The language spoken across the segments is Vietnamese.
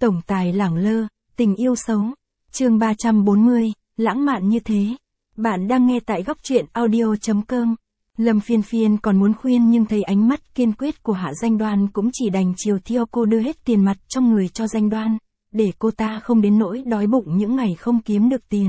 Tổng tài lẳng lơ, tình yêu xấu. Chương 340, lãng mạn như thế. Bạn đang nghe tại góc truyện audio.com. Lâm Phiên Phiên còn muốn khuyên nhưng thấy ánh mắt kiên quyết của Hạ Danh Đoan cũng chỉ đành chiều theo cô đưa hết tiền mặt trong người cho Danh Đoan, để cô ta không đến nỗi đói bụng những ngày không kiếm được tiền.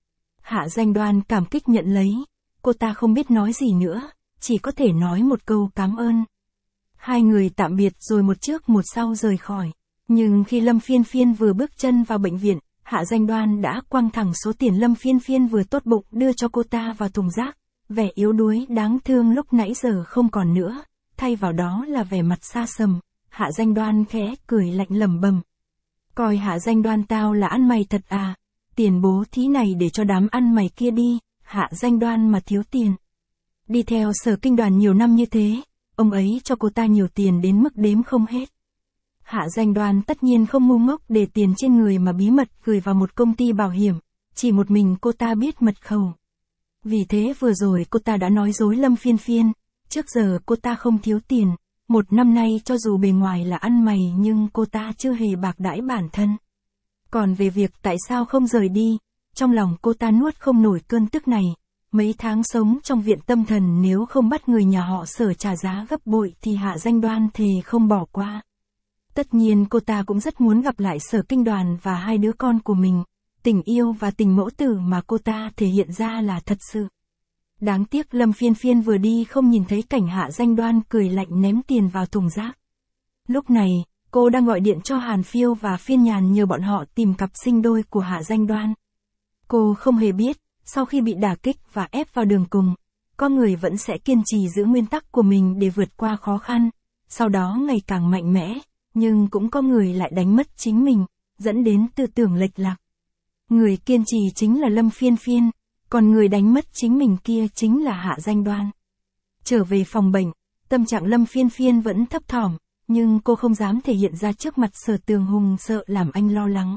Hạ Danh Đoan cảm kích nhận lấy, cô ta không biết nói gì nữa, chỉ có thể nói một câu cảm ơn. Hai người tạm biệt rồi một trước một sau rời khỏi. Nhưng khi Lâm Phiên Phiên vừa bước chân vào bệnh viện, Hạ Danh Đoan đã quăng thẳng số tiền Lâm Phiên Phiên vừa tốt bụng đưa cho cô ta vào thùng rác. Vẻ yếu đuối đáng thương lúc nãy giờ không còn nữa, thay vào đó là vẻ mặt xa sầm. Hạ Danh Đoan khẽ cười lạnh lẩm bẩm. Coi Hạ Danh Đoan tao là ăn mày thật à, tiền bố thí này để cho đám ăn mày kia đi, Hạ Danh Đoan mà thiếu tiền. Đi theo Sở Kinh Đoàn nhiều năm như thế, ông ấy cho cô ta nhiều tiền đến mức đếm không hết. Hạ Danh Đoan tất nhiên không ngu ngốc để tiền trên người mà bí mật gửi vào một công ty bảo hiểm, chỉ một mình cô ta biết mật khẩu. Vì thế vừa rồi cô ta đã nói dối Lâm Phiên Phiên, trước giờ cô ta không thiếu tiền, một năm nay cho dù bề ngoài là ăn mày nhưng cô ta chưa hề bạc đãi bản thân. Còn về việc tại sao không rời đi, trong lòng cô ta nuốt không nổi cơn tức này, mấy tháng sống trong viện tâm thần nếu không bắt người nhà họ Sở trả giá gấp bội thì Hạ Danh Đoan thề không bỏ qua. Tất nhiên cô ta cũng rất muốn gặp lại Sở Kinh Đoàn và hai đứa con của mình. Tình yêu và tình mẫu tử mà cô ta thể hiện ra là thật sự. Đáng tiếc Lâm Phiên Phiên vừa đi không nhìn thấy cảnh Hạ Danh Đoan cười lạnh ném tiền vào thùng rác. Lúc này, cô đang gọi điện cho Hàn Phiêu và Phiên Nhàn nhờ bọn họ tìm cặp sinh đôi của Hạ Danh Đoan. Cô không hề biết, sau khi bị đả kích và ép vào đường cùng, con người vẫn sẽ kiên trì giữ nguyên tắc của mình để vượt qua khó khăn, sau đó ngày càng mạnh mẽ, nhưng cũng có người lại đánh mất chính mình, dẫn đến tư tưởng lệch lạc. Người kiên trì chính là Lâm Phiên Phiên, còn người đánh mất chính mình kia chính là Hạ Danh Đoan. Trở về phòng bệnh, tâm trạng Lâm Phiên Phiên vẫn thấp thỏm, nhưng cô không dám thể hiện ra trước mặt Sở Tường Hùng sợ làm anh lo lắng.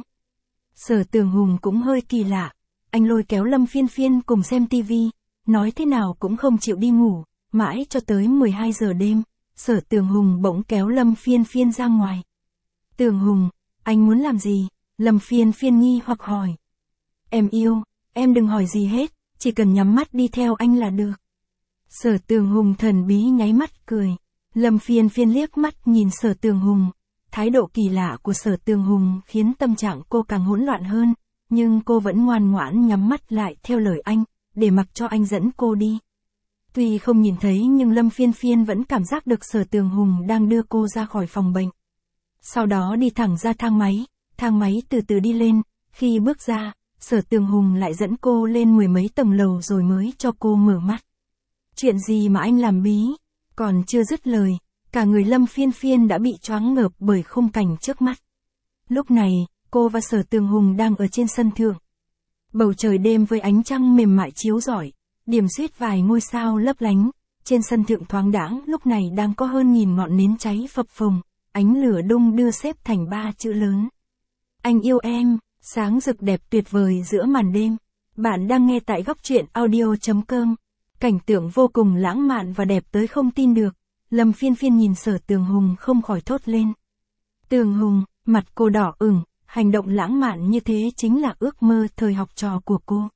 Sở Tường Hùng cũng hơi kỳ lạ, anh lôi kéo Lâm Phiên Phiên cùng xem tivi, nói thế nào cũng không chịu đi ngủ, mãi cho tới 12 giờ đêm, Sở Tường Hùng bỗng kéo Lâm Phiên Phiên ra ngoài. Tường Hùng, anh muốn làm gì? Lâm Phiên Phiên nghi hoặc hỏi. Em yêu, em đừng hỏi gì hết, chỉ cần nhắm mắt đi theo anh là được. Sở Tường Hùng thần bí nháy mắt cười. Lâm Phiên Phiên liếc mắt nhìn Sở Tường Hùng. Thái độ kỳ lạ của Sở Tường Hùng khiến tâm trạng cô càng hỗn loạn hơn, nhưng cô vẫn ngoan ngoãn nhắm mắt lại theo lời anh, để mặc cho anh dẫn cô đi. Tuy không nhìn thấy nhưng Lâm Phiên Phiên vẫn cảm giác được Sở Tường Hùng đang đưa cô ra khỏi phòng bệnh. Sau đó đi thẳng ra thang máy từ từ đi lên, khi bước ra, Sở Tường Hùng lại dẫn cô lên 10 mấy tầng lầu rồi mới cho cô mở mắt. Chuyện gì mà anh làm bí? Còn chưa dứt lời, cả người Lâm Phiên Phiên đã bị choáng ngợp bởi khung cảnh trước mắt. Lúc này, cô và Sở Tường Hùng đang ở trên sân thượng. Bầu trời đêm với ánh trăng mềm mại chiếu rọi, điểm xuyết vài ngôi sao lấp lánh, trên sân thượng thoáng đãng lúc này đang có hơn 1000 ngọn nến cháy phập phồng, ánh lửa đung đưa xếp thành 3 chữ lớn. Anh yêu em, sáng rực đẹp tuyệt vời giữa màn đêm. Bạn đang nghe tại góc truyện audio.com. Cảnh tượng vô cùng lãng mạn và đẹp tới không tin được. Lâm Phiên Phiên nhìn Sở Tường Hùng không khỏi thốt lên. Tường Hùng, mặt cô đỏ ửng, hành động lãng mạn như thế chính là ước mơ thời học trò của cô.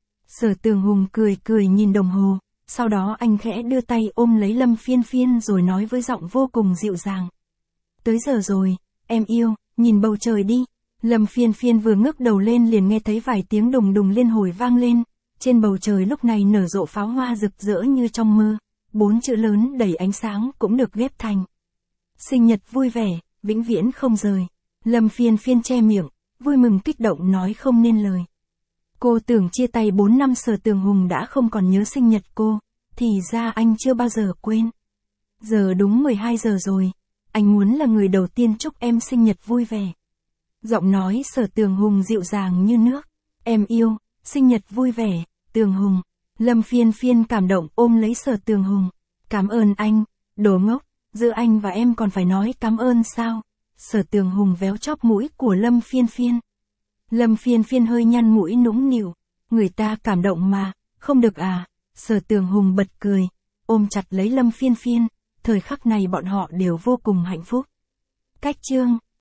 Sở Tường Hùng cười cười nhìn đồng hồ, sau đó anh khẽ đưa tay ôm lấy Lâm Phiên Phiên rồi nói với giọng vô cùng dịu dàng. Tới giờ rồi, em yêu, nhìn bầu trời đi. Lâm Phiên Phiên vừa ngước đầu lên liền nghe thấy vài tiếng đùng đùng liên hồi vang lên, trên bầu trời lúc này nở rộ pháo hoa rực rỡ như trong mơ, 4 chữ lớn đầy ánh sáng cũng được ghép thành. Sinh nhật vui vẻ, vĩnh viễn không rời. Lâm Phiên Phiên che miệng, vui mừng kích động nói không nên lời. Cô tưởng chia tay 4 năm Sở Tường Hùng đã không còn nhớ sinh nhật cô, thì ra anh chưa bao giờ quên. Giờ đúng 12 giờ rồi, anh muốn là người đầu tiên chúc em sinh nhật vui vẻ. Giọng nói Sở Tường Hùng dịu dàng như nước. Em yêu, sinh nhật vui vẻ, Tường Hùng. Lâm Phiên Phiên cảm động ôm lấy Sở Tường Hùng. Cảm ơn anh, đồ ngốc, giữa anh và em còn phải nói cảm ơn sao? Sở Tường Hùng véo chóp mũi của Lâm Phiên Phiên. Lâm Phiên Phiên hơi nhăn mũi nũng nịu. Người ta cảm động mà, không được à? Sở Tường Hùng bật cười, ôm chặt lấy Lâm Phiên Phiên. Thời khắc này bọn họ đều vô cùng hạnh phúc. Cách chương